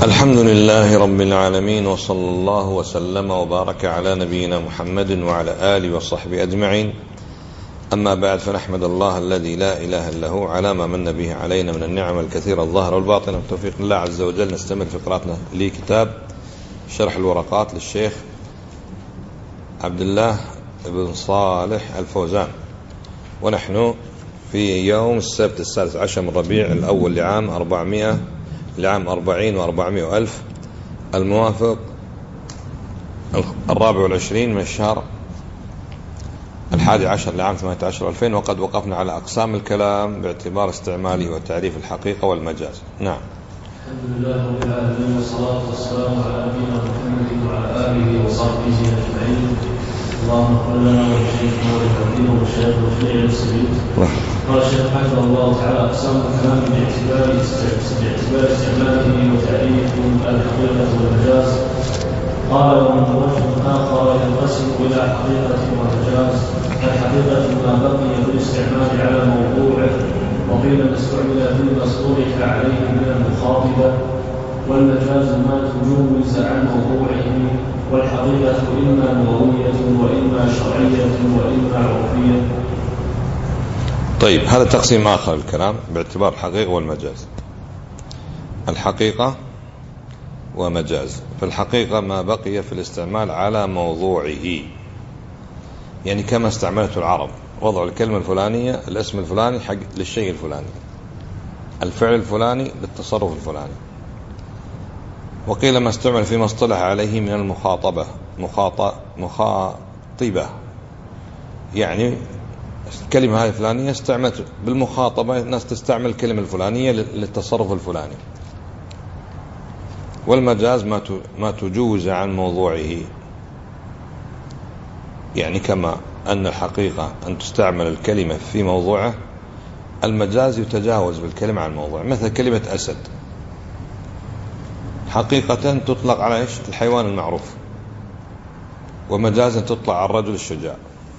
الحمد لله رب العالمين، وصلى الله وسلم وبارك على نبينا محمد وعلى آله وصحبه أجمعين. أما بعد، فنحمد الله الذي لا إله إلا هو على ما من به علينا من النعم الكثيرة الظاهرة والباطنة، بتوفيق الله عز وجل نستمر في قراءتنا لكتاب شرح الورقات للشيخ عبد الله بن صالح الفوزان، ونحن في يوم السبت 16 من ربيع الأول لعام 40 و400 ألف، الموافق 24 من الشهر 11 لعام 18 2000. وقد وقفنا على أقسام الكلام باعتبار استعماله وتعريف الحقيقة والمجاز. نعم. الحمد لله رب العالمين، والصلاة والسلام على نبينا محمد وعلى آله وصحبه أجمعين. اللهم اغفر لنا ولشيخنا وللحكيم والشيخ والشيخ السبيل. قال الشيخ حفظه الله تعالى: أقسام الكلام باعتبار استعماله وتعريف الحقيقة والمجاز. قال: ومن وجه آخر ينقسم إلى حقيقة ومجاز. الحقيقة ما بقي بالاستعمال على موضوعه، وقيل ما استعمل فيما اصطلح عليه من المخاطبة. والمجاز ما تجوز عن موضوعه. والحقيقة إما لغوية وإما شرعية وإما عرفية. طيب، هذا تقسيم آخر الكلام باعتبار الحقيقة والمجاز. الحقيقة ومجاز. فالحقيقة ما بقي في الاستعمال على موضوعه، يعني كما استعملته العرب، وضع الكلمة الفلانية، الاسم الفلاني حق للشيء الفلاني، الفعل الفلاني للتصرف الفلاني. وقيل ما استعمل فيما اصطلح عليه من المخاطبة. مخاطبة يعني الكلمة هذه الفلانية استعملت بالمخاطبة، الناس تستعمل الكلمة الفلانية للتصرف الفلاني. والمجاز ما تجوز عن موضوعه، يعني كما أن الحقيقة أن تستعمل الكلمة في موضوعه، المجاز يتجاوز بالكلمة عن موضوعه. مثل كلمة أسد، حقيقة تطلق على إيش؟ الحيوان المعروف، ومجازا تطلق على الرجل الشجاع.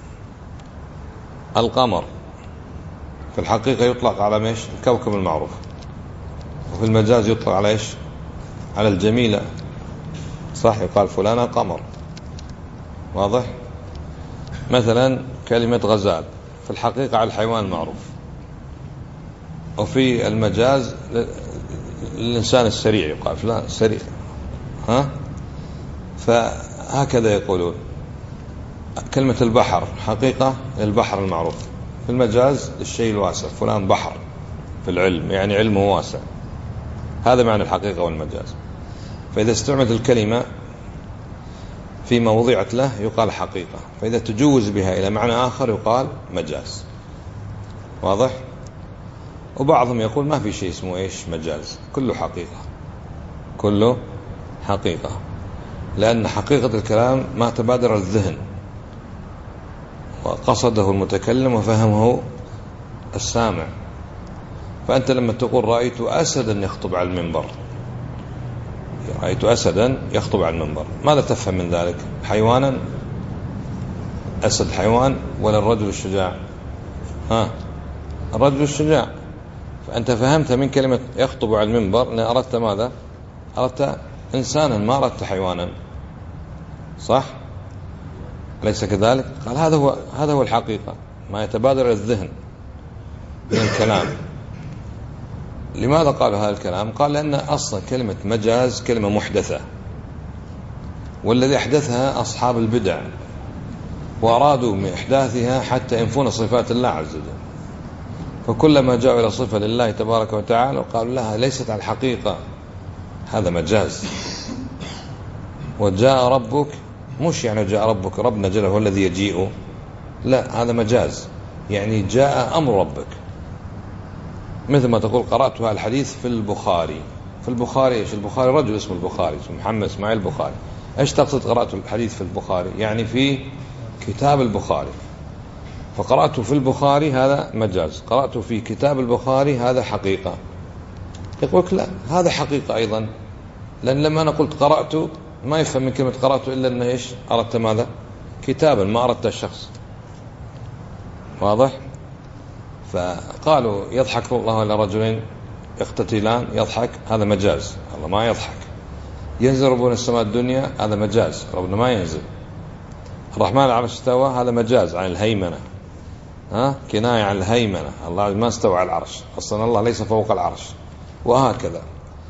القمر في الحقيقة يطلق على إيش؟ الكوكب المعروف، وفي المجاز يطلق على إيش؟ على الجميلة، صح؟ يقال فلانة قمر، واضح؟ مثلا كلمة غزال في الحقيقة على الحيوان المعروف، وفي المجاز الإنسان السريع، يقال فلان سريع. فهكذا يقولون. كلمة البحر حقيقة البحر المعروف، في المجاز الشيء الواسع، فلان بحر في العلم، يعني علمه واسع. هذا معنى الحقيقة والمجاز. فإذا استعملت الكلمة فيما وضعت له يقال حقيقة، فإذا تجوز بها إلى معنى آخر يقال مجاز، واضح؟ وبعضهم يقول ما في شيء اسمه إيش؟ مجاز، كله حقيقة، كله حقيقة، لأن حقيقة الكلام ما تبادر الذهن وقصده المتكلم وفهمه السامع. فأنت لما تقول رأيت أسدا يخطب على المنبر، رأيت أسدا يخطب على المنبر، ماذا تفهم من ذلك؟ حيوانا؟ أسد حيوان ولا الرجل الشجاع؟ الرجل الشجاع. فأنت فهمت من كلمة يخطب على المنبر أن أردت ماذا؟ أردت إنسانا، ما أردت حيوانا، صح؟ أليس كذلك؟ قال هذا هو الحقيقة، ما يتبادر الذهن من الكلام. لماذا قالوا هذا الكلام؟ قال لأن أصلا كلمة مجاز كلمة محدثة، والذي أحدثها أصحاب البدع، وأرادوا من إحداثها حتى ينفون صفات الله عز وجل. فكلما جاءوا إلى صفة لله تبارك وتعالى قالوا لها ليست على الحقيقة، هذا مجاز. وجاء ربك، مش يعني جاء ربك ربنا جل هو الذي يجيء، لا، هذا مجاز، يعني جاء أمر ربك. مثل ما تقول قرأت هذا الحديث في البخاري. في البخاري إيش؟ البخاري رجل اسمه البخاري، اسمه محمد إسماعيل البخاري. إيش تقصد قرأت الحديث في البخاري؟ يعني في كتاب البخاري. فقرأت في البخاري هذا مجاز، قرأت في كتاب البخاري هذا حقيقة. يقول لا، هذا حقيقة أيضا، لأن لما أنا قلت قرأت ما يفهم من كلمة قرأت إلا أن إيش؟ أردت ماذا؟ كتابا، ما أردت الشخص، واضح؟ فقالوا يضحك الله على رجلين يقتتلان، يضحك، هذا مجاز، الله ما يضحك، ينزل ربنا السماء الدنيا هذا مجاز، ربنا ما ينزل. الرحمن على العرش استوى هذا مجاز عن الهيمنة، كناية عن الهيمنة، الله ما استوى على العرش، أصلا الله ليس فوق العرش. وهكذا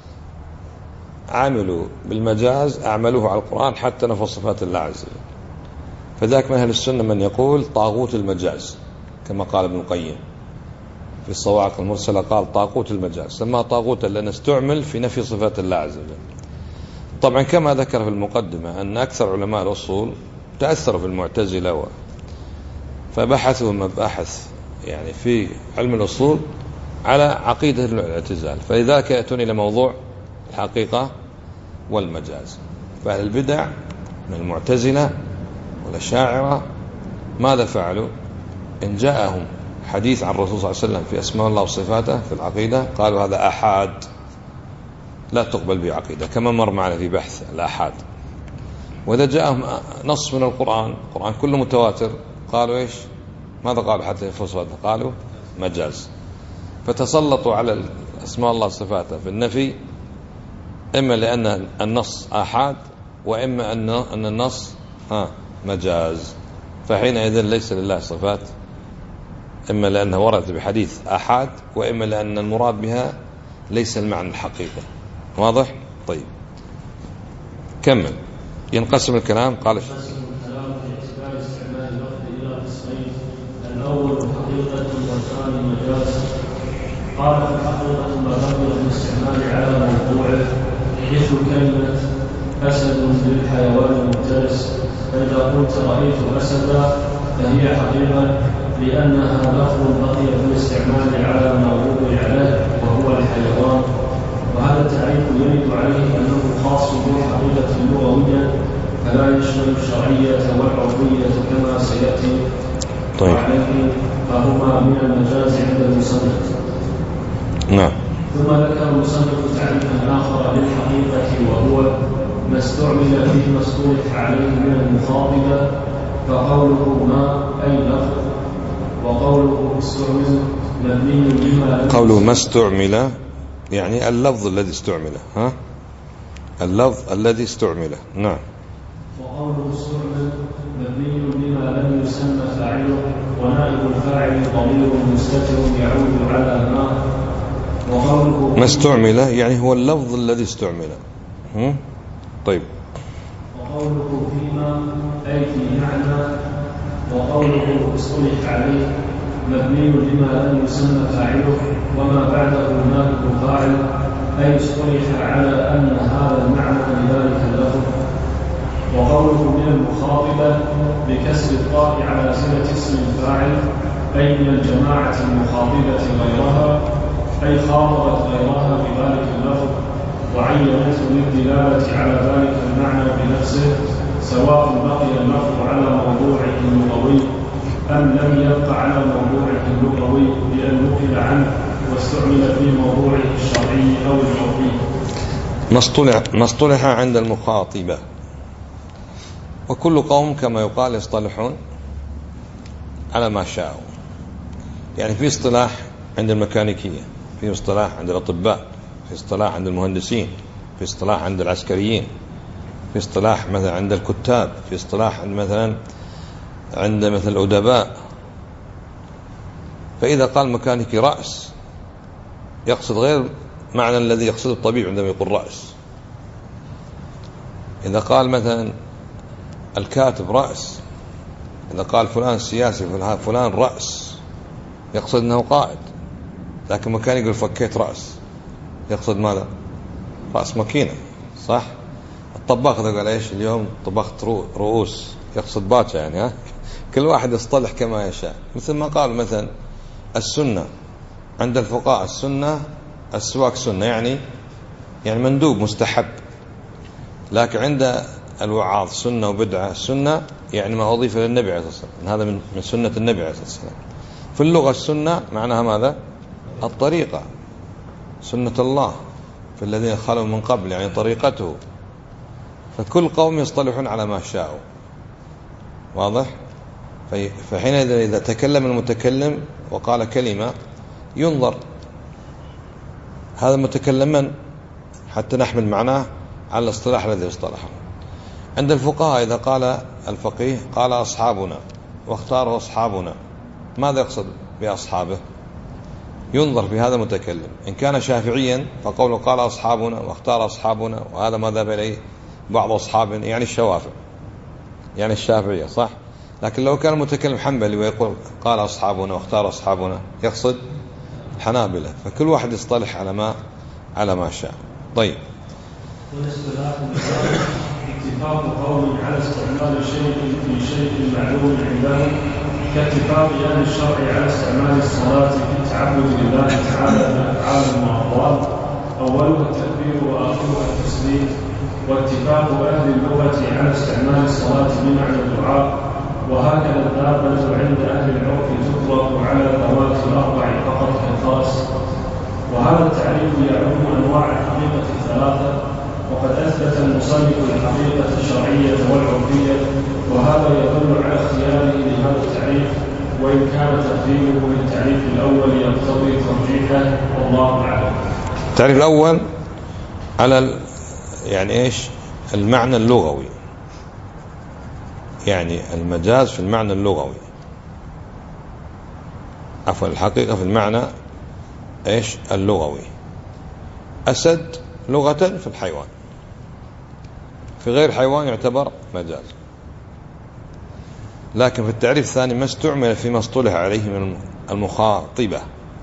عملوا بالمجاز أعملوه على القرآن حتى نفوا صفات الله عز وجل. فذاك من أهل السنة من يقول طاغوت المجاز، كما قال ابن القيم في الصواعق المرسلة، قال طاغوت المجاز، سماه طاغوتا لأنه استعمل في نفي صفات الله عز وجل. طبعا كما ذكر في المقدمة أن أكثر علماء الأصول تأثروا في المعتزلة فبحثوا مباحث يعني في علم الأصول على عقيدة الاعتزال، فلذلك يأتون إلى موضوع الحقيقة والمجاز. فأهل البدع من المعتزلة والأشاعرة ماذا فعلوا؟ إن جاءهم حديث عن الرسول صلى الله عليه وسلم في أسماء الله وصفاته في العقيدة قالوا هذا أحاد لا تقبل به عقيدة، كما مر معنا في بحث الأحاد. وإذا جاءهم نص من القرآن كله متواتر قالوا إيش؟ ماذا قالوا حتى يفوزوا؟ قالوا مجاز. فتسلطوا على أسماء الله وصفاته في النفي، إما لأن النص آحاد، وإما أن النص مجاز. فحينئذ ليس لله صفات، إما لأنها وردت بحديث آحاد، وإما لأن المراد بها ليس المعنى الحقيقي. واضح؟ طيب كمل. ينقسم الكلام. قال الأول حقيقة والثاني مجاز. قال الحقيقة ما بقي في الاستعمال على موضوعه، مثل كلمة أسد للحيوان المفترس، فإذا قلت رأيت أسدا فهي حقيقة لأنها لفظ بقي في الاستعمال على موضوع عليه وهو الحيوان. وهذا التعريف يرد عليه أنه خاص بالحقيقة اللغوية فلا يشمل الشرعية والعرفية كما سيأتي. طيب. فهما من المجاز عند المصنف. نعم. ثم ذكر المصنف تعريفا آخر للحقيقة وهو ما استعمل فيه ما اصطلح عليه من المخاطبة، فقوله ما أي لفظ، وقوله استعمل مبني لما قوله ما استعمل يعني اللفظ الذي استعمله، اللفظ الذي استعمله. نعم. وقوله استعمل مبني لما لم يسمى فاعله، ونائب الفاعل ضمير مستتر يعود على ما. وقوله ما استعمل يعني هو اللفظ الذي استعمله. طيب. وقوله فيما أي في معنى. وقوله اصطلح عليه مبني لما لم يسمى فاعله، وما بعده نائب الفاعل، أي اصطلح على أن هذا المعنى لذلك اللفظ. وقوله من المخاطبة بكسر الطاء على صلة اسم الفاعل، أي من الجماعة المخاطبة غيرها، أي خاطبت غيرها بذلك اللفظ وعينته للدلالة على ذلك المعنى بنفسه، سواء بقي اللفظ على موضوعه اللغوي أم لم يبق على موضوعه اللغوي بأن نقل عنه واستعمل في موضوعه الشرعي أو العرفي. ما اصطلح عند المخاطبة. وكل قوم كما يقال يصطلحون على ما شاءوا. يعني في اصطلاح عند الميكانيكية، في اصطلاح عند الأطباء، في اصطلاح عند المهندسين، في اصطلاح عند العسكريين، في اصطلاح مثلا عند الكتاب، في اصطلاح عند مثل الأدباء. فإذا قال ميكانيكي رأس يقصد غير معنى الذي يقصده الطبيب عندما يقول رأس. إذا قال مثلا الكاتب رأس، إذا قال فلان سياسي فلان رأس يقصد أنه قائد. لكن مكان يقول فكيت رأس يقصد ماذا؟ رأس ماكينة، صح؟ الطباخ إذا قال إيش اليوم طبخت رؤوس يقصد باتشا، يعني كل واحد يصطلح كما يشاء. مثل ما قال مثلا السنة عند الفقهاء، السنة السواك سنة يعني مندوب مستحب. لكن عند الوعاظ سنة وبدعة. السنة يعني ما أضيف للنبي عليه الصلاة والسلام، هذا من سنة النبي عليه الصلاة والسلام. في اللغة السنة معناها ماذا؟ الطريقة، سنة الله في الذين خلوا من قبل، يعني طريقته. فكل قوم يصطلحون على ما شاءوا. واضح؟ فحينئذ إذا تكلم المتكلم وقال كلمة ينظر هذا المتكلم من حتى نحمل معناه على الاصطلاح الذي اصطلحه. عند الفقهاء إذا قال الفقيه قال أصحابنا واختاره أصحابنا، ماذا يقصد بأصحابه؟ ينظر في هذا المتكلم. إن كان شافعيا فقوله قال أصحابنا واختار أصحابنا، وهذا ما ذهب إليه بعض أصحابنا يعني الشوافع يعني الشافعية، صح؟ لكن لو كان المتكلم حنبلي ويقول قال أصحابنا واختار أصحابنا يقصد الحنابلة، فكل واحد يصطلح على ما شاء. طيب. والاصطلاح اتفاق قوم على استعمال شيء في شيء معلوم عندهم، كاتفاق أهل الشرع على استعمال الصلاة في التعبد لله تعالى بأفعال وأقوال، أولها التكبير وآخرها التسليم. واتفاق أهل اللغة على استعمال الصلاة بمعنى الدعاء، وهكذا الدابة عند أهل العرف تطلق على ذوات الأربع فقط كالفرس. وهذا التعريف يعم أنواع الحقيقة الثلاثة، وقد أثبت المصنف الحقيقة الشرعية والعرفية، وهذا يدل على اختياره لهذا التعريف، وإن كان تقديمه للتعريف الأول يقتضي ترجيحه، والله أعلم. التعريف الأول على يعني إيش؟ المعنى اللغوي، يعني المجاز في المعنى اللغوي، عفوا الحقيقة في المعنى إيش؟ اللغوي. أسد لغة في الحيوان، في غير الحيوان يعتبر مجاز. لكن في التعريف الثاني ما استعمل فيما اصطلح عليه من المخاطبة،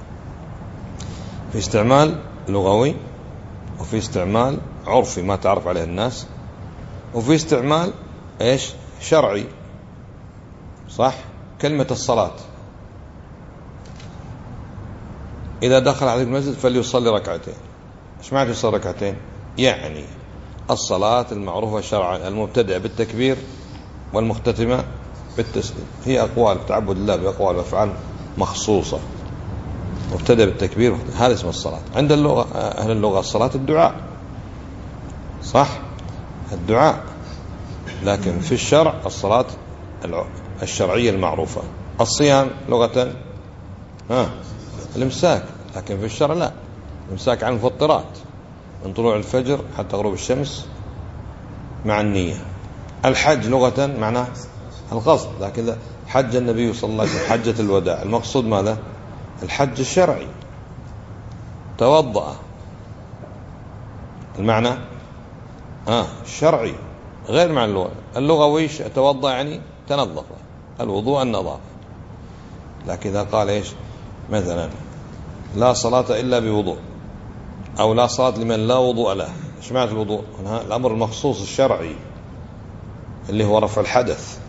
في استعمال لغوي، وفي استعمال عرفي ما تعرف عليه الناس، وفي استعمال ايش؟ شرعي، صح؟ كلمة الصلاة، إذا دخل على المسجد فليصلي ركعتين. ايش معنى يصلي ركعتين؟ يعني الصلاة المعروفة شرعا المبتدئة بالتكبير والمختتمة بالتسليم، هي أقوال تعبد الله بأقوال وأفعال مخصوصة، مبتدئ بالتكبير، هذا اسم الصلاة. عند اللغة أهل اللغة الصلاة الدعاء، صح؟ الدعاء. لكن في الشرع الصلاة الشرعية المعروفة. الصيام لغة الإمساك، لكن في الشرع لا، الإمساك عن المفطرات من طلوع الفجر حتى غروب الشمس مع النية. الحج لغة معناه القصد، لكن حج النبي صلى الله عليه وسلم حجة الوداع، المقصود ماذا؟ الحج الشرعي. توضأ المعنى الشرعي غير معنى اللغة. اللغوي توضأ يعني تنظف، الوضوء النظافة. لكن إذا قال إيش مثلا لا صلاة إلا بوضوء، أو لا صلاة لمن لا وضوء له، إيش معنى الوضوء؟ الأمر المخصوص الشرعي اللي هو رفع الحدث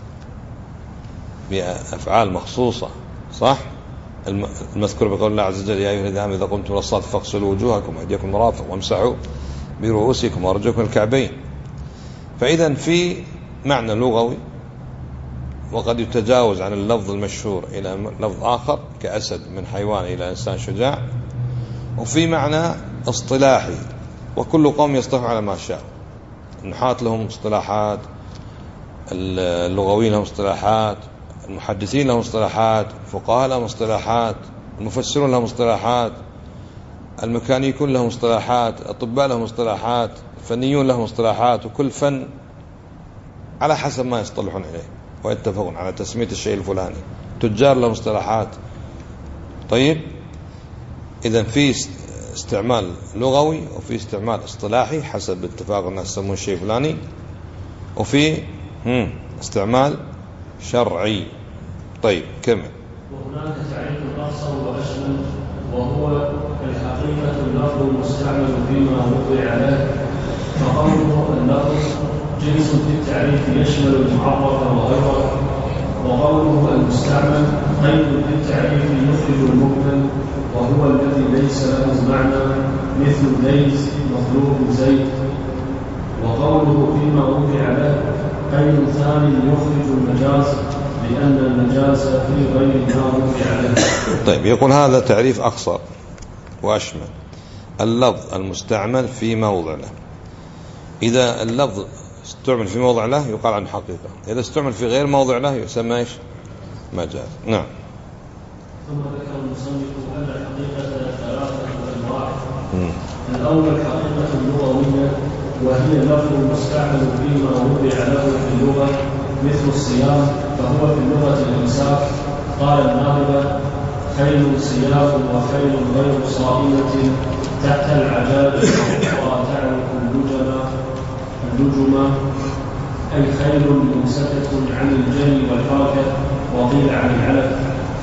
بأفعال مخصوصة، صح؟ المذكور بقول الله عز وجل يا أيها الذين آمنوا إذا قمتم إلى الصلاة فاغسلوا وجوهكم وأيديكم مرافق وامسحوا برؤوسكم وأرجلكم الكعبين. فإذا في معنى لغوي، وقد يتجاوز عن اللفظ المشهور إلى لفظ آخر كأسد من حيوان إلى إنسان شجاع، وفي معنى اصطلاحي، وكل قوم يصطلح على ما شاء. النحاة لهم اصطلاحات، اللغويين لهم اصطلاحات، المحدثين لهم اصطلاحات، الفقهاء لهم اصطلاحات، المفسرون لهم اصطلاحات، الميكانيكون لهم اصطلاحات، الأطباء لهم اصطلاحات، الفنيون لهم اصطلاحات، وكل فن على حسب ما يصطلحون إليه ويتفقون على تسمية الشيء الفلاني. تجار لهم اصطلاحات. طيب، إذن في استعمال لغوي وفي استعمال اصطلاحي حسب اتفاق الناس يسمون الشيء الفلاني، وفي استعمال شرعي. طيب كمل. وهناك تعريف أقصر وأشمل، وهو الحقيقة اللفظ المستعمل فيما وضع له. فقوله اللفظ جنس في التعريف يشمل المعرف وغيره، وقوله المستعمل قيد في التعريف يخرج المجمل، وهو الذي ليس له معنى، مثل ليس مخلوق زيد. وقوله فيما وضع له قيد ثاني يخرج المجاز، لأن المجاز في غير ما وضع له. طيب، يقول هذا تعريف أقصر وأشمل. اللفظ المستعمل في موضع له، إذا اللفظ استعمل في موضع له يقال عنه حقيقة، إذا استعمل في غير موضع له يسمى إيش؟ مجاز. نعم. ثم ذكر المصنف أن الحقيقة ثلاثة أنواع. الأول حقيقة لغوية وهي اللفظ المستعمل فيما وضع له في اللغة مثل الصيام، فهو في اللغة الإمساك. قال الناظر: خيل سياف وخيل غير صائمة تحت العجال وأخرى تعرف اللجم، أي خيل ممسكة عن الجري والحركة، وقيل عن العلف.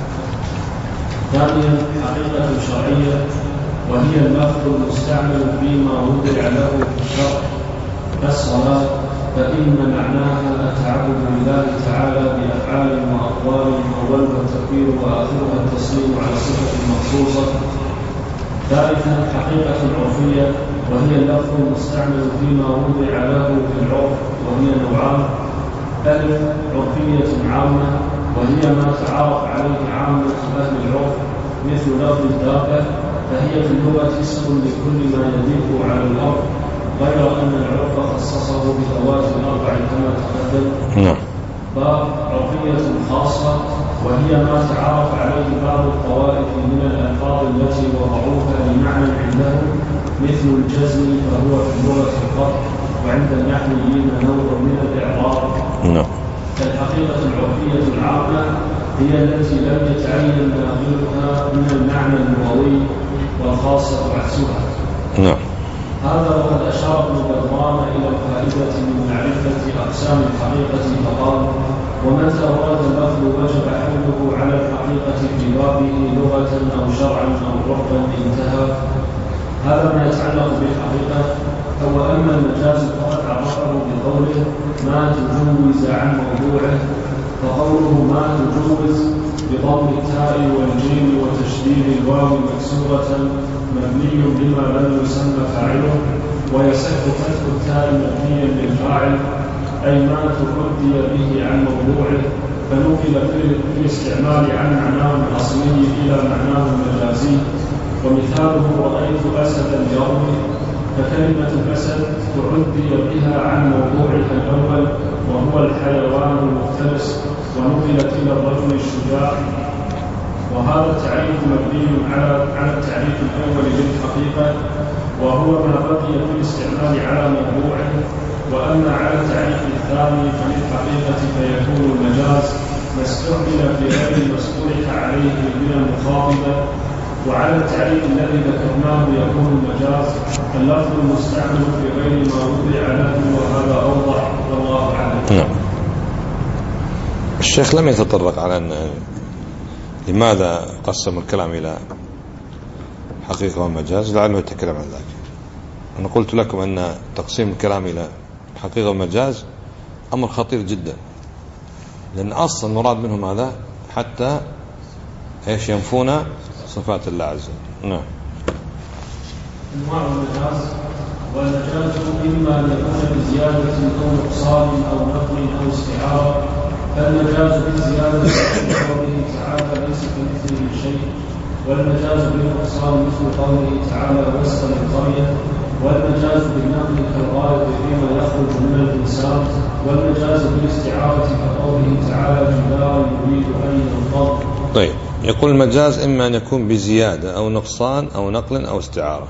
ثانيا حقيقة شرعية، وهي اللفظ المستعمل فيما وضع له في الشرع كالصلاة، فإن معناها التعبد لله تعالى بأفعال وأقوال أولها التكبير وآخرها التسليم على صفة مخصوصة. ثالثا حقيقة عرفية، وهي اللفظ المستعمل فيما وضع له في العرف، وهي نوعان: ألف عرفية عامة، وهي ما تعارف عليه عامة أهل العرف، مثل لفظ الدابة، فهي في اللغة اسم لكل ما يدب على الأرض، غير أن العرف خصصه بذوات الأربع كما تقدم. باب عرفية خاصة، وهي ما تعارف عليه بعض الطوائف من الألفاظ التي وضعوها لمعنى عندهم، مثل الجزم، فهو في اللغة القطع، وعند النحويين نوع من الإعراب. الحقيقة العرفية العامة هي التي لم يتعين ناقلها من المعنى اللغوي، والخاصة عكسها. هذا وقد أشار ابن بدران إلى الفائدة من معرفة أقسام الحقيقة فقال: ومتى ورد اللفظ وجب حمله على الحقيقة في بابه لغة أو شرعا أو عرفا انتهى. هذا ما يتعلق بالحقيقة. وأما المجاز فقد عرفه بقوله ما تجوز عن موضوعه، فقوله ما تجوز بضم التاء والجيم وتشديد الواو مكسورة مبني بما لم يسمى فاعله، ويصح فتح التاء مبنيا للفاعل، أي ما تؤدي به عن موضوعه، فنقل في الاستعمال عن معناه الأصلي إلى معناه المجازي. ومثاله رأيت أسدا يرمي، فكلمة أسد تعدي بها عن موضوعها الأول وهو الحيوان المفترس، ونقلت إلى الرجل الشجاع. وهذا التعريف مبني على التعريف الأول للحقيقة، وهو ما بقي في الاستعمال على موضوعه. وأما على التعريف الثاني فللحقيقة فيكون المجاز ما استعمل في غير المصطلح عليه من المخاطبة. وعلى التعريف الذي ذكرناه يكون المجاز اللفظ المستعمل في غير ما وضع له، وهذا أوضح والله أعلم. الشيخ لم يتطرق على أن لماذا قسم الكلام إلى حقيقة ومجاز، لعله يتكلم عن ذلك. أنا قلت لكم أن تقسيم الكلام إلى حقيقة ومجاز أمر خطير جدا، لأن أصلا المراد منهم هذا حتى ينفون صفات الله عز وجل. أنواع المجاز: والمجاز إما أن يكون بزيادة أو نقصان أو نقل أو استعارة. فالمجاز بالزيادة مثل قوله تعالى ليس كمثله شيء، والمجاز بالنقصان مثل قوله تعالى واسأل القرية، والمجاز بالنقل كالغائط فيما يخرج من الإنسان، والمجاز بالاستعارة كقوله تعالى جدار يريد أن ينقض. طيب، يقول المجاز إما أن يكون بزيادة أو نقصان أو نقل أو استعارة.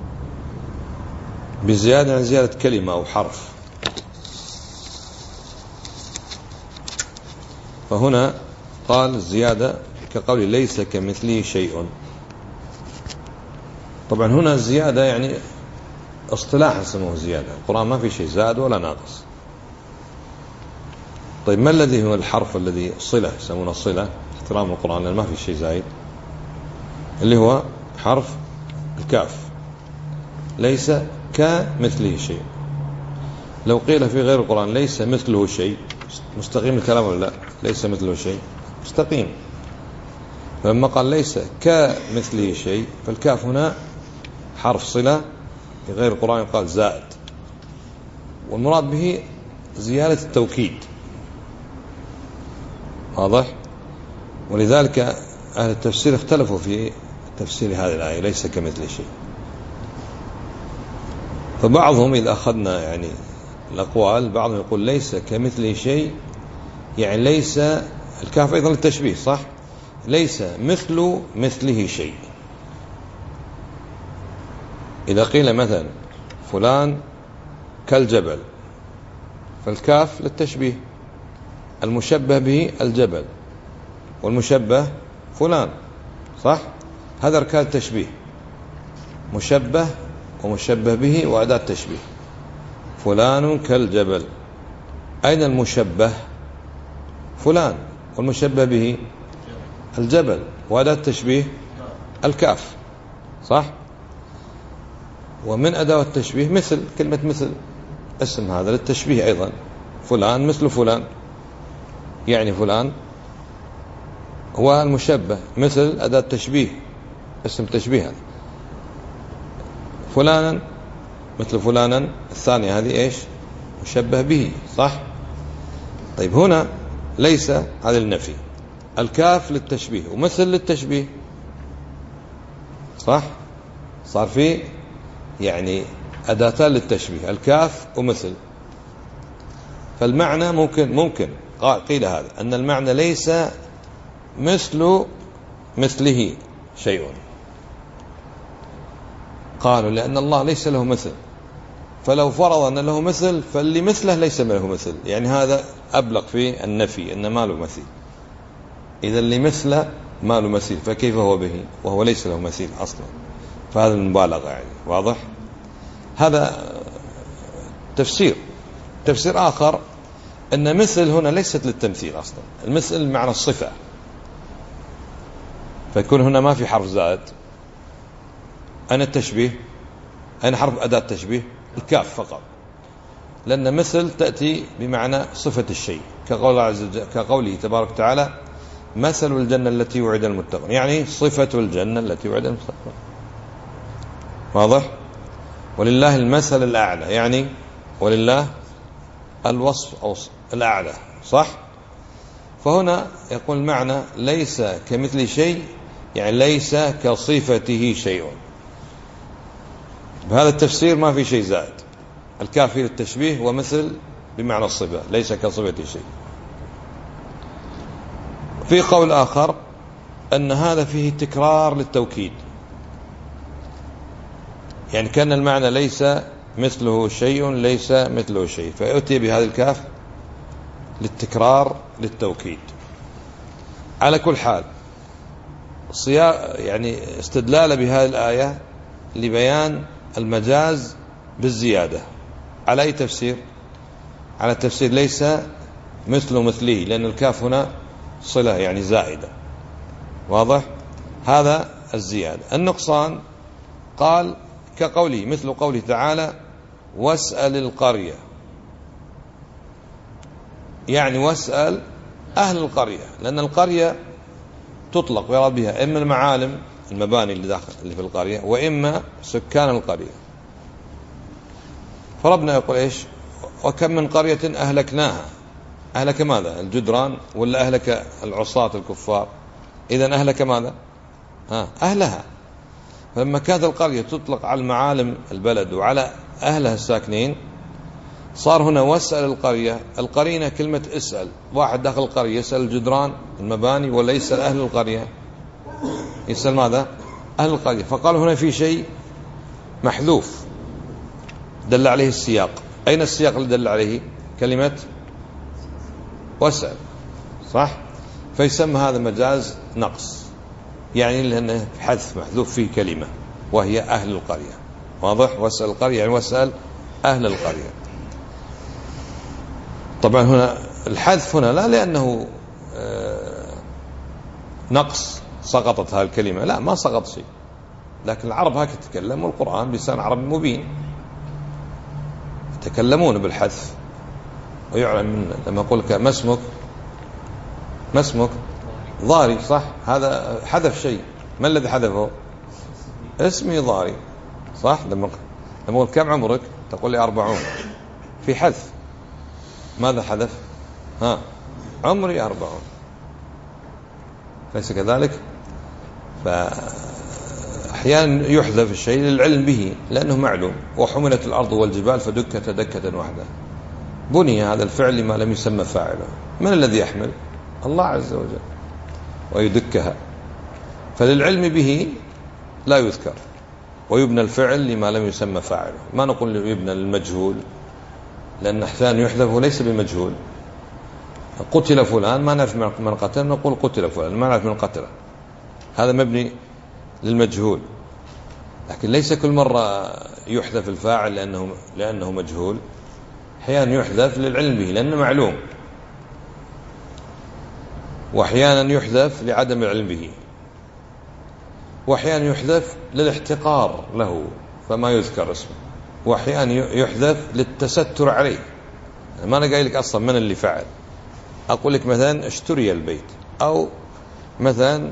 بزيادة عن زيادة كلمة أو حرف، فهنا قال الزيادة كقول ليس كمثله شيء. طبعا هنا الزيادة يعني اصطلاحا سموه زيادة، القرآن ما في شيء زائد ولا ناقص. طيب ما الذي هو الحرف الذي صلة، يسمونه صلة احترام القرآن لأن ما في شيء زائد، اللي هو حرف الكاف، ليس كمثله شيء. لو قيل في غير القرآن ليس مثله شيء، مستقيم الكلام ولا لا؟ ليس مثله شيء مستقيم. فلما قال ليس كمثله شيء، فالكاف هنا حرف صلة، في غير القرآن قال زائد، والمراد به زيادة التوكيد. واضح؟ ولذلك أهل التفسير اختلفوا في تفسير هذه الآية ليس كمثله شيء. فبعضهم إذا أخذنا يعني الأقوال، بعضهم يقول ليس كمثله شيء يعني ليس، الكاف أيضا للتشبيه صح، ليس مثله شيء. إذا قيل مثلا فلان كالجبل، فالكاف للتشبيه، المشبه به الجبل، والمشبه فلان، صح؟ هذا أركان التشبيه، مشبه ومشبه به وأداة تشبيه. فلان كالجبل، أين المشبه؟ فلان، والمشبه به الجبل، وأداة تشبيه الكاف، صح؟ ومن أداة التشبيه مثل، كلمة مثل اسم هذا للتشبيه أيضا، فلان مثل فلان، يعني فلان هو المشبه، مثل أداة تشبيه، اسم تشبيه هذا. فلانا مثل فلانا الثانية هذه إيش؟ مشبه به، صح؟ طيب هنا ليس، هذا النفي، الكاف للتشبيه ومثل للتشبيه، صح؟ صار فيه يعني أداتان للتشبيه، الكاف ومثل. فالمعنى ممكن قيل هذا أن المعنى ليس مثله شيء. قالوا لأن الله ليس له مثل، فلو فرض أن له مثل فاللي مثله ليس له مثل، يعني هذا أبلغ في النفي أن ما له مثيل. إذا اللي مثله ما له مثيل فكيف هو به وهو ليس له مثيل أصلا؟ فهذا المبالغة يعني، واضح؟ هذا تفسير آخر أن مثل هنا ليست للتمثيل أصلا، المثل معنى الصفة، فيكون هنا ما في حرف زائد. أين التشبيه؟ أين حرف أداة تشبيه؟ الكاف فقط، لأن مثل تأتي بمعنى صفة الشيء، كقوله تبارك وتعالى مثل الجنة التي وعد المتقون، يعني صفة الجنة التي وعد المتقون، واضح؟ ولله المثل الأعلى، يعني ولله الوصف أو الأعلى، صح؟ فهنا يقول المعنى ليس كمثل شيء، يعني ليس كصفته شيء. بهذا التفسير ما في شيء زائد، الكافي للتشبيه ومثل بمعنى الصفة، ليس كصفته شيء. في قول آخر أن هذا فيه تكرار للتوكيد، يعني كان المعنى ليس مثله شيء، ليس مثله شيء، فأتي بهذا الكاف للتكرار للتوكيد. على كل حال يعني استدلال بهذه الآية لبيان المجاز بالزيادة، على أي تفسير؟ على تفسير ليس مثله، لأن الكاف هنا صلة يعني زائدة، واضح؟ هذا الزيادة. النقصان قال كقوله، مثل قوله تعالى واسأل القرية، يعني واسأل أهل القرية، لأن القرية تطلق ويراد بها إما المعالم المباني اللي في القرية، وإما سكان القرية. فربنا يقول إيش؟ وكم من قرية أهلكناها، أهلك ماذا؟ الجدران ولا أهلك العصاة الكفار؟ إذن أهلك ماذا؟ أهلها. فلما كانت القرية تطلق على المعالم البلد وعلى أهلها الساكنين، صار هنا واسأل القرية، القرينة كلمة اسأل، واحد داخل القرية يسأل الجدران المباني ولا يسأل أهل القرية؟ يسأل ماذا؟ أهل القرية. فقالوا هنا في شيء محذوف دل عليه السياق. أين السياق اللي دل عليه؟ كلمة واسأل، صح؟ فيسمى هذا مجاز نقص، يعني لأنه حذف محذوف فيه كلمة وهي أهل القرية، واضح؟ واسأل القرية يعني واسأل أهل القرية. طبعا هنا الحذف هنا لا لأنه نقص سقطت هذه الكلمة، لا ما سقط شيء، لكن العرب هكذا تتكلم، والقرآن بلسان عربي مبين، يتكلمون بالحذف. ويعلم من لما أقول لك ما اسمك ضاري، صح؟ هذا حذف شيء، ما الذي حذفه؟ اسمي ضاري، صح؟ لما أقول كم عمرك تقول لي 40، في حذف. ماذا حذف؟ عمري 40، ليس كذلك؟ فأحيانا يحذف الشيء للعلم به لأنه معلوم. وحملت الأرض والجبال فدكت دكة واحدة، بني هذا الفعل لما لم يسمى فاعله. من الذي يحمل؟ الله عز وجل، ويدكها. فللعلم به لا يذكر، ويبنى الفعل لما لم يسمى فاعله. ما نقول يبنى للمجهول لأن أحيانا يحذف وليس بمجهول. قتل فلان ما نعرف من قتل، نقول قتل فلان ما نعرف من قتله، هذا مبني للمجهول. لكن ليس كل مرة يحذف الفاعل لأنه مجهول، أحيانا يحذف للعلم به لأنه معلوم، وأحيانا يحذف لعدم العلم به، وأحيانا يحذف للاحتقار له فما يذكر اسمه، وأحيانا يحذف للتستر عليه. ما أنا قايل لك أصلا من اللي فعل، أقول لك مثلا اشتري البيت، أو مثلا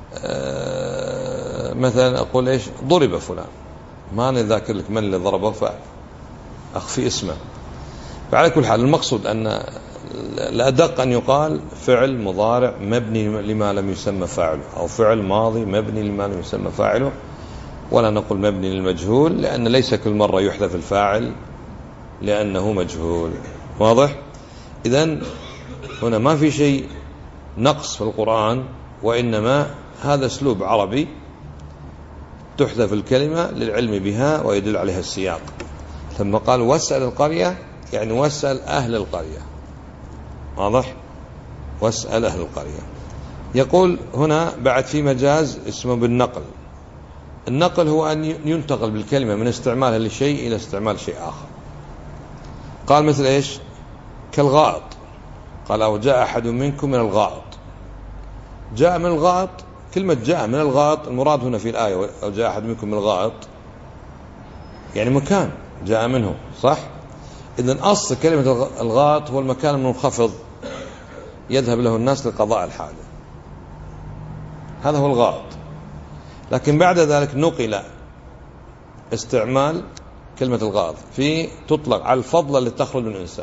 أقول إيش ضرب فلان، ما أنا ذاكر لك من اللي ضربه فأخفي اسمه. فعلى كل حال المقصود أن الأدق أن يقال فعل مضارع مبني لما لم يسمى فاعله، أو فعل ماضي مبني لما لم يسمى فاعله، ولا نقول مبني للمجهول، لأن ليس كل مرة يحذف الفاعل لأنه مجهول. واضح؟ إذن هنا ما في شيء نقص في القرآن، وإنما هذا أسلوب عربي تحذف الكلمة للعلم بها ويدل عليها السياق. ثم قال واسأل القرية، يعني واسأل أهل القرية. واضح؟ واسأل أهل القرية. يقول هنا بعد في مجاز اسمه بالنقل. النقل هو أن ينتقل بالكلمة من استعمالها لشيء إلى استعمال شيء آخر. قال مثل إيش؟ كالغائط، قال أو جاء أحد منكم من الغائط. جاء من الغائط، كلمة جاء من الغائط المراد هنا في الآية أو جاء أحد منكم من الغائط يعني مكان جاء منه، صح؟ إذن أصل كلمة الغائط هو المكان المنخفض يذهب له الناس لقضاء الحاجة، هذا هو الغائط. لكن بعد ذلك نقل استعمال كلمة الغائط في تطلق على الفضلة اللي تخرج من الإنسان.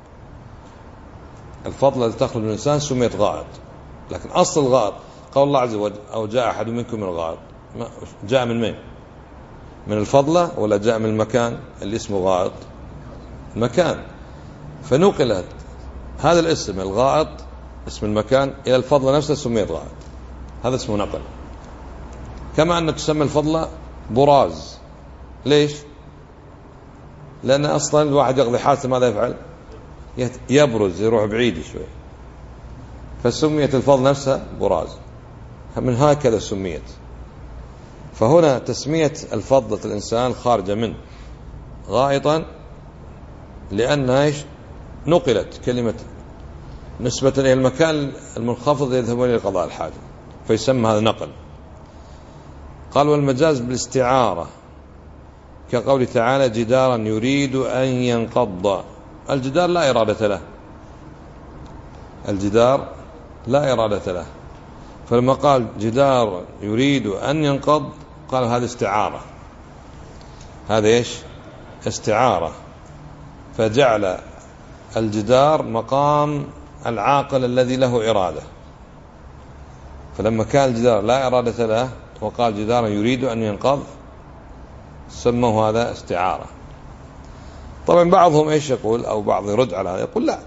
الفضلة اللي تخرج من الإنسان سميت غائط، لكن أصل الغائط قول الله عز وجل أو جاء أحد منكم من الغائط، جاء من مين؟ من الفضلة ولا جاء من المكان اللي اسمه غائط؟ المكان. فنقلت هذا الاسم الغائط اسم المكان إلى الفضلة نفسها سميت غائط، هذا اسمه نقل. كما أن تسمى الفضلة براز. ليش؟ لأن أصلا الواحد يقضي حاجته ماذا يفعل؟ يبرز، يروح بعيد شوي، فسميت الفضلة نفسها براز، من هكذا سميت. فهنا تسمية الفضلة الإنسان خارجة من غائطا لأنها إيش؟ نقلت كلمة نسبة إلى المكان المنخفض يذهبون إلى قضاء الحاجة، فيسمى هذا نقل. قال والمجاز بالاستعارة كقول تعالى جدارا يريد أن ينقض. الجدار لا إرادة له، الجدار لا إرادة له، فلما قال جدار يريد أن ينقض قال هذا استعارة، هذا إيش؟ استعارة، فجعل الجدار مقام العاقل الذي له إرادة. فلما كان الجدار لا إرادة له وقال جدار يريد أن ينقض سموه هذا استعارة. طبعا بعضهم إيش يقول، أو بعض يرد على هذا يقول لا،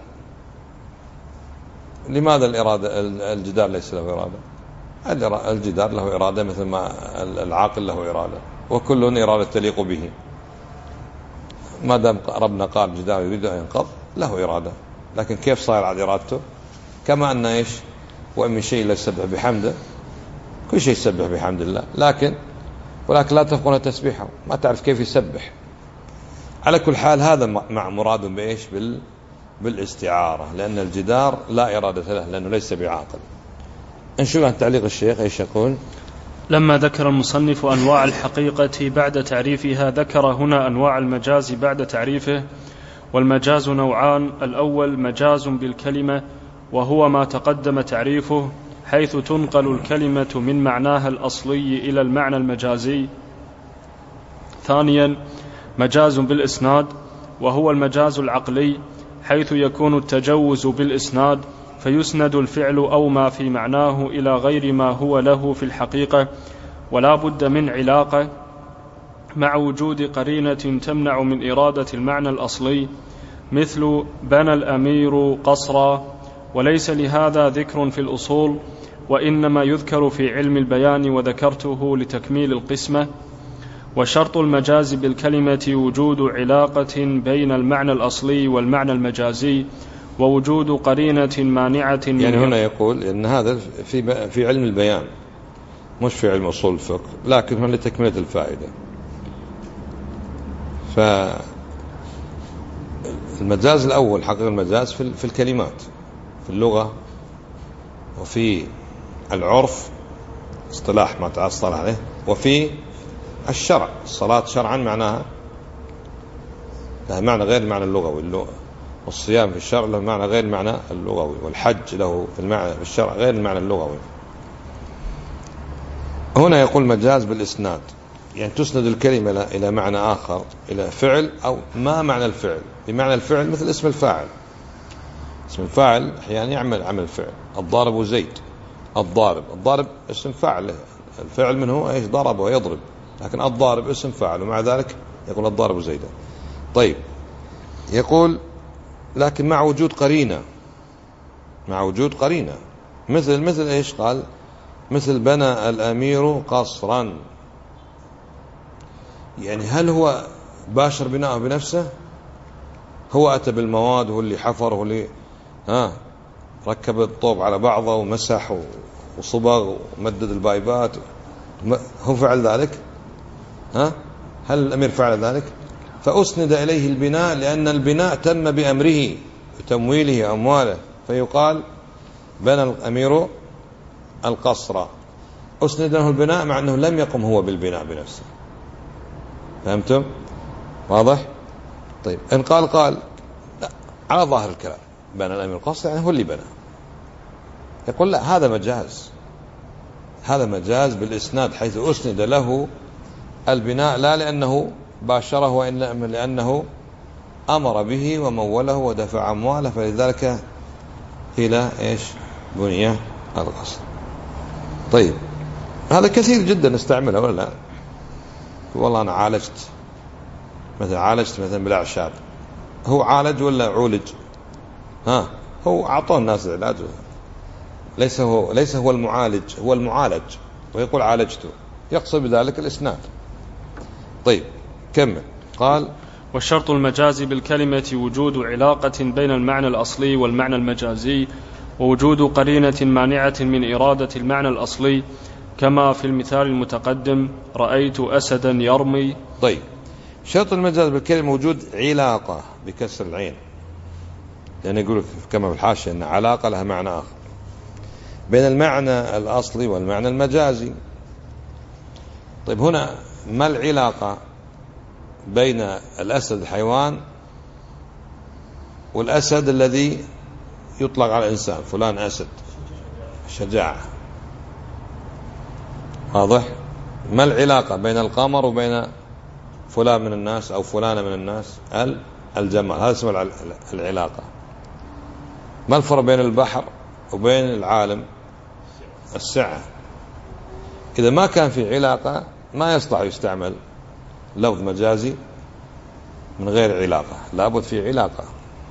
لماذا الإرادة الجدار ليس له إرادة؟ الجدار له إرادة مثل ما العاقل له إرادة، وكل إرادة تليق به. ما دام ربنا قال جدار يريد أن ينقض له إرادة، لكن كيف صار على إرادته؟ كما أن إيش وإن من شيء لا يسبح بحمده، كل شيء يسبح بحمد الله، ولكن لا تفقون تسبيحه، ما تعرف كيف يسبح. على كل حال هذا مع مراد بإيش؟ بالاستعارة، لأن الجدار لا إرادة له لأنه ليس بعاقل. نشوف عن تعليق الشيخ إيش يقول. لما ذكر المصنف أنواع الحقيقة بعد تعريفها ذكر هنا أنواع المجاز بعد تعريفه. والمجاز نوعان: الأول مجاز بالكلمة وهو ما تقدم تعريفه، حيث تنقل الكلمة من معناها الأصلي إلى المعنى المجازي. ثانيا مجاز بالإسناد وهو المجاز العقلي، حيث يكون التجوز بالإسناد فيسند الفعل أو ما في معناه إلى غير ما هو له في الحقيقة، ولا بد من علاقة مع وجود قرينة تمنع من إرادة المعنى الأصلي، مثل بنى الأمير قصرا، وليس لهذا ذكر في الأصول، وإنما يذكر في علم البيان وذكرته لتكميل القسمة. وشرط المجاز بالكلمة وجود علاقة بين المعنى الأصلي والمعنى المجازي ووجود قرينة مانعة يعني هنا يقول إن هذا في علم البيان مش في علم أصول الفقه، لكن هنا لتكملة الفائدة. فالمجاز الأول حقيقة المجاز في الكلمات، في اللغة وفي العرف اصطلاح ما تعصر عليه، وفي الشرع. الصلاة شرعا معناها لها معنى غير المعنى اللغوي، والصيام في الشرع له معنى غير المعنى اللغوي، والحج له في الشرع غير المعنى اللغوي. هنا يقول مجاز بالإسناد، يعني تسند الكلمة إلى معنى آخر، إلى فعل أو ما معنى الفعل. بمعنى الفعل مثل اسم الفاعل. اسم الفاعل أحيانا يعمل عمل فعل. الضارب زيد، الضارب اسم فاعل، الفعل منه ايش؟ ضرب ويضرب، لكن الضارب اسم فاعل، ومع ذلك يقول الضارب زيدا. طيب، يقول لكن مع وجود قرينة مثل ايش؟ قال مثل بنى الأمير قصرا. يعني هل هو باشر بناءه بنفسه؟ هو أتى بالمواد، هو اللي حفر، هو اللي ركب الطوب على بعضه ومسح وصبغ ومدد البايبات، هو فعل ذلك؟ هل الأمير فعل ذلك؟ فأسند إليه البناء لأن البناء تم بأمره وتمويله أمواله، فيقال بنى الأمير القصر، أسند له البناء مع أنه لم يقم هو بالبناء بنفسه. فهمتم؟ واضح؟ طيب، إن قال لا، على ظاهر الكلام بنى الأمير القصر يعني هو اللي بنى، يقول لا، هذا مجاز بالإسناد، حيث أسند له البناء لا لأنه باشره، وإنما لأنه أمر به وموله ودفع أمواله، فلذلك إلى إيش؟ بني القصر. طيب، هذا كثير جدا نستعمله ولا لا؟ والله أنا عالجت مثلا بالأعشاب، هو عالج ولا عولج؟ هو أعطاه الناس العلاج، ليس هو المعالج، هو المعالج، ويقول عالجته، يقصد بذلك الإسناد. طيب، كمل. قال والشرط المجازي بالكلمة وجود علاقة بين المعنى الأصلي والمعنى المجازي ووجود قرينة مانعة من إرادة المعنى الأصلي، كما في المثال المتقدم رأيت أسدا يرمي. طيب، شرط المجاز بالكلمة وجود علاقة بكسر العين، لأن يقول كما في الحاشية أن علاقة لها معنى آخر بين المعنى الأصلي والمعنى المجازي. طيب، هنا ما العلاقة بين الأسد الحيوان والأسد الذي يطلق على الإنسان؟ فلان أسد، شجاعة، واضح؟ ما العلاقة بين القمر وبين فلان من الناس أو فلانة من الناس؟ الجمال، هذا اسمه العلاقة. ما الفرق بين البحر وبين العالم؟ السعة. إذا ما كان في علاقة ما يصلح يستعمل لفظ مجازي من غير علاقة، لابد في علاقة.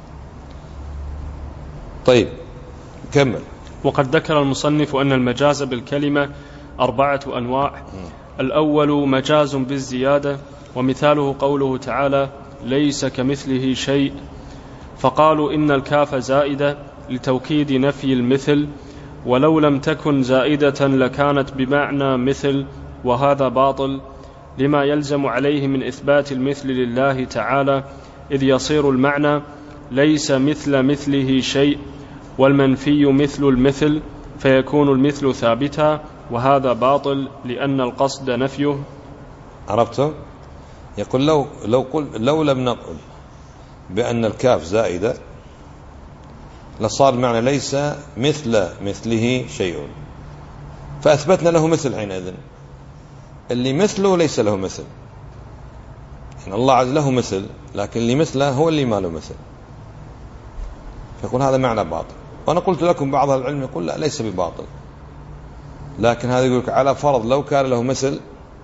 طيب، كمل. وقد ذكر المصنف أن المجاز بالكلمة 4 أنواع. الأول مجاز بالزيادة، ومثاله قوله تعالى ليس كمثله شيء، فقالوا إن الكاف زائدة لتوكيد نفي المثل، ولو لم تكن زائدة لكانت بمعنى مثل، وهذا باطل لما يلزم عليه من إثبات المثل لله تعالى، إذ يصير المعنى ليس مثله شيء، والمنفي مثل المثل، فيكون المثل ثابتا، وهذا باطل لأن القصد نفيه. عرفته؟ يقول لو لم نقل بأن الكاف زائدة لصار المعنى ليس مثله شيء، فأثبتنا له مثل. حينئذ اللي مثله ليس له مثل، يعني الله عز له مثل، لكن اللي مثله هو اللي ما له مثل، فيقول هذا معنى باطل. وأنا قلت لكم بعض العلم يقول لا، ليس بباطل، لكن هذا يقولك على فرض لو كان له مثل،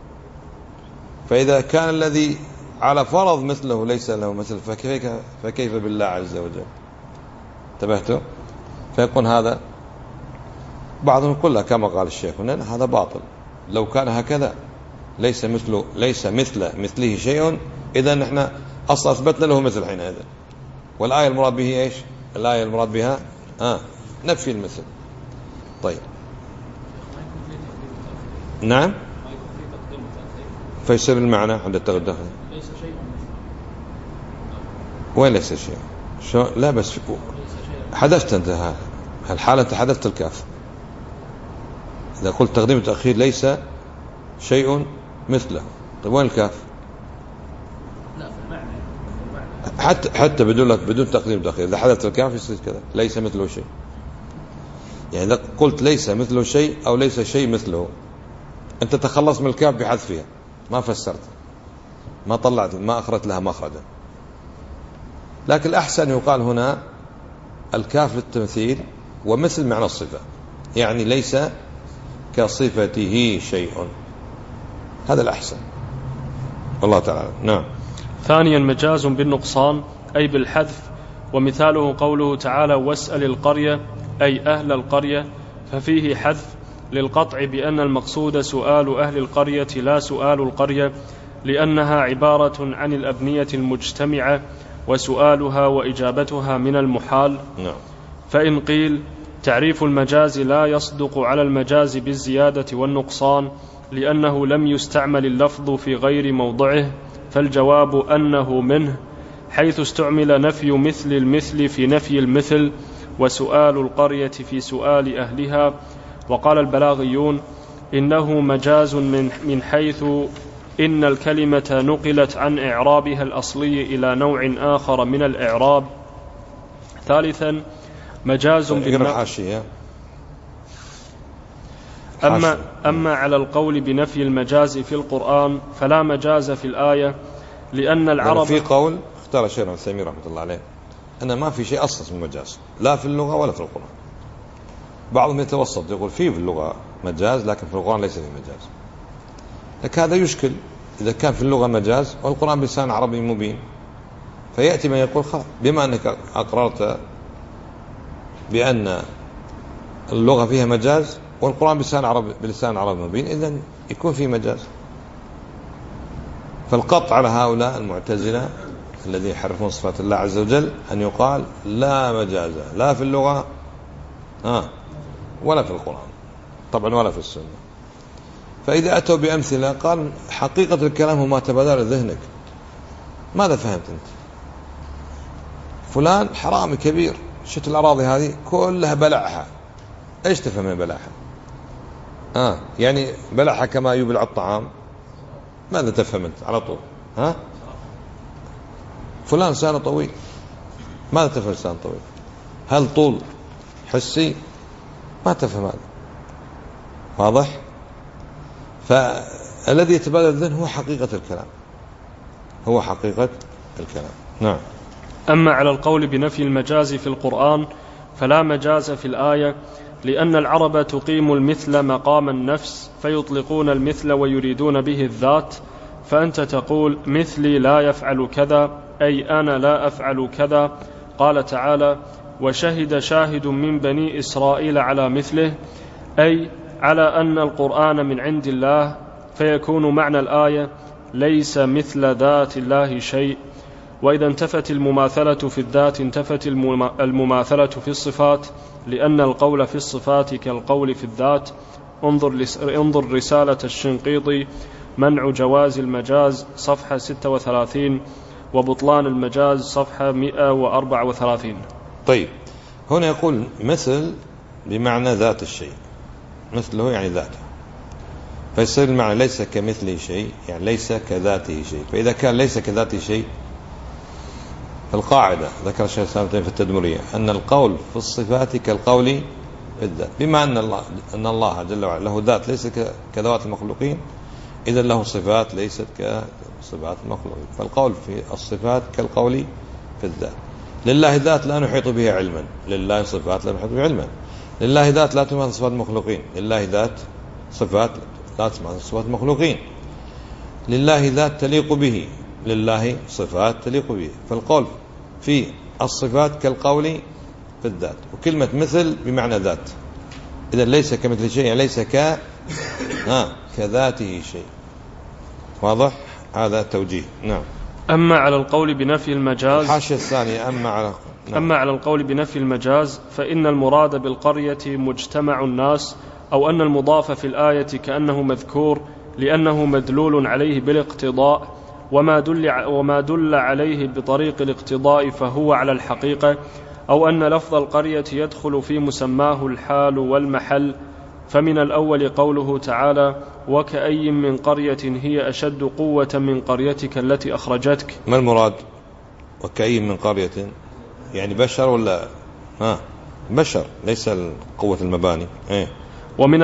فإذا كان الذي على فرض مثله ليس له مثل فكيف بالله عز وجل؟ انتبهتوا؟ فيكون هذا بعضهم يقول له كما قال الشيخ هنا هذا باطل لو كان هكذا، ليس مثله شيء، إذا نحن أصلا أثبتنا له مثل حينئذ. والآية المراد به إيش؟ الآية المراد بها نفي المثل. طيب نعم، فيصير المعنى عند التقدم ليس شيء. وين ليس شيء؟ شو لا بس حذفت أنت الحالة، أنت حذفت الكاف. إذا قلت تقديم وتأخير ليس شيء مثله، طيب وين الكاف؟ لا في المعنى. حتى بدون تقديم وتأخير إذا حذفت الكاف يصير كذا، ليس مثله شيء. يعني إذا قلت ليس مثله شيء أو ليس شيء مثله، أنت تخلص من الكاف بحذفها، ما فسرت، ما طلعت، ما أخرجت لها مخرجا. لكن الأحسن يقال هنا الكاف للتمثيل ومثل معنى الصفة، يعني ليس كصفته شيء، هذا الأحسن والله تعالى. نعم. ثانيا مجاز بالنقصان أي بالحذف، ومثاله قوله تعالى واسأل القرية أي أهل القرية، ففيه حذف للقطع بأن المقصود سؤال أهل القرية لا سؤال القرية، لأنها عبارة عن الأبنية المجتمعة، وسؤالها وإجابتها من المحال. نعم. فإن قيل تعريف المجاز لا يصدق على المجاز بالزيادة والنقصان لأنه لم يستعمل اللفظ في غير موضعه، فالجواب أنه منه، حيث استعمل نفي مثل المثل في نفي المثل، وسؤال القرية في سؤال أهلها. وقال البلاغيون إنه مجاز من حيث إن الكلمة نقلت عن إعرابها الأصلي إلى نوع آخر من الإعراب. ثالثا مجاز أما على القول بنفي المجاز في القرآن فلا مجاز في الآية، لأن العرب في قول اختار الشيخ ابن تيمية رحمة الله عليه أن ما في شيء أصلا اسمه مجاز، لا في اللغة ولا في القرآن. بعضهم يتوسط يقول فيه في اللغة مجاز لكن في القرآن ليس فيه مجاز، لكن هذا يشكل إذا كان في اللغة مجاز والقرآن بلسان عربي مبين، فيأتي من يقول خلاص بما أنك أقررت بأن اللغة فيها مجاز والقرآن بلسان عربي مبين، إذن يكون فيه مجاز. فالقطع على هؤلاء المعتزلة الذين يحرفون صفات الله عز وجل أن يقال لا مجاز لا في اللغة ولا في القرآن طبعا ولا في السنة. فإذا أتوا بأمثلة قال حقيقة الكلام هو ما تبادر ذهنك، ماذا فهمت أنت؟ فلان حرامي كبير، شت الأراضي هذه كلها بلعها، إيش تفهم من بلعها؟ يعني بلعها كما يبلع الطعام، ماذا تفهم أنت على طول؟ فلان لسانه طويل، ماذا تفهم لسان طويل؟ هل طول حسي؟ ما تفهم هذا، واضح؟ فالذي يتبادر الذهن هو حقيقة الكلام، نعم. أما على القول بنفي المجاز في القرآن فلا مجاز في الآية، لأن العرب تقيم المثل مقام النفس، فيطلقون المثل ويريدون به الذات، فأنت تقول مثلي لا يفعل كذا، أي أنا لا أفعل كذا. قال تعالى وشهد شاهد من بني إسرائيل على مثله، أي على أن القرآن من عند الله، فيكون معنى الآية ليس مثل ذات الله شيء. وإذا انتفت المماثلة في الذات انتفت المماثلة في الصفات، لأن القول في الصفات كالقول في الذات. انظر رسالة الشنقيطي منع جواز المجاز صفحة 36، وبطلان المجاز صفحة 134. طيب هنا يقول مثل بمعنى ذات الشيء، مثله يعني ذاته، فيصير المعنى ليس كمثله شيء يعني ليس كذاته شيء. فإذا كان ليس كذاته شيء، القاعدة ذكر الشيخ الإسلام في التدمرية أن القول في الصفات كالقول في الذات، بما أن الله جل وعلا له ذات ليس كذوات المخلوقين، إذا له صفات ليست كصفات المخلوقين. فالقول في الصفات كالقول في الذات. لله ذات لا نحيط بها علما، لله صفات لا نحيط بها علما. لله ذات لا تماثل صفات المخلوقين، لله ذات صفات لا تماثل صفات المخلوقين. لله ذات تليق به، لله صفات تليق به. فالقول في الصفات كالقول في الذات. وكلمة مثل بمعنى ذات، إذا ليس كمثل شيء يعني ليس كذاته شيء. واضح؟ هذا توجيه. نعم. أما على القول بنفي المجاز، الحاشية الثانية أما على القول بنفي المجاز فإن المراد بالقرية مجتمع الناس، أو أن المضاف في الآية كأنه مذكور لأنه مدلول عليه بالاقتضاء، وما دل عليه بطريق الاقتضاء فهو على الحقيقة، أو أن لفظ القرية يدخل في مسماه الحال والمحل. فمن الأول قوله تعالى: وكأي من قرية هي أشد قوة من قريتك التي أخرجتك. ما المراد وكأي من قرية؟ يعني بشر ولا بشر، ليس قوة المباني. ومن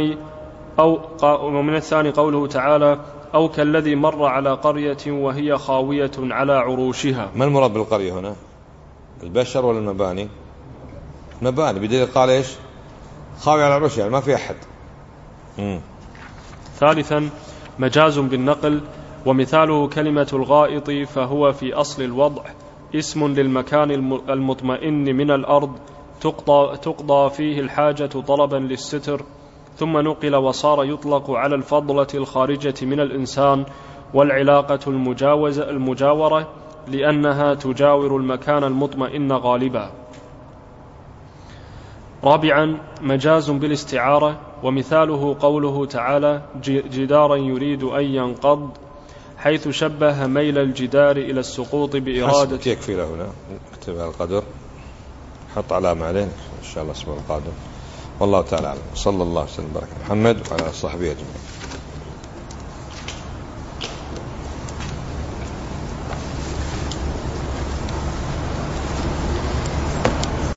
الثاني قوله تعالى: أو كالذي مر على قرية وهي خاوية على عروشها. ما المراد بالقرية هنا؟ البشر ولا المباني؟ مباني، بدليل قال إيش؟ خاوية على عروشها، يعني ما في أحد. ثالثا مجاز بالنقل، ومثاله كلمة الغائط، فهو في أصل الوضع اسم للمكان المطمئن من الأرض تقضى فيه الحاجة طلبا للستر، ثم نقل وصار يطلق على الفضلة الخارجة من الإنسان والعلاقة المجاورة لأنها تجاور المكان المطمئن غالبا. رابعا مجاز بالاستعارة، ومثاله قوله تعالى: جدارا يريد أن ينقض، حيث شبه ميل الجدار إلى السقوط بإرادة. يكفي له هنا، اكتب القدر، حط علامة عليه إن شاء الله الأسبوع القادم. والله تعالى أعلم. صلى الله وسلم وبارك على محمد وعلى صحبه أجمعين.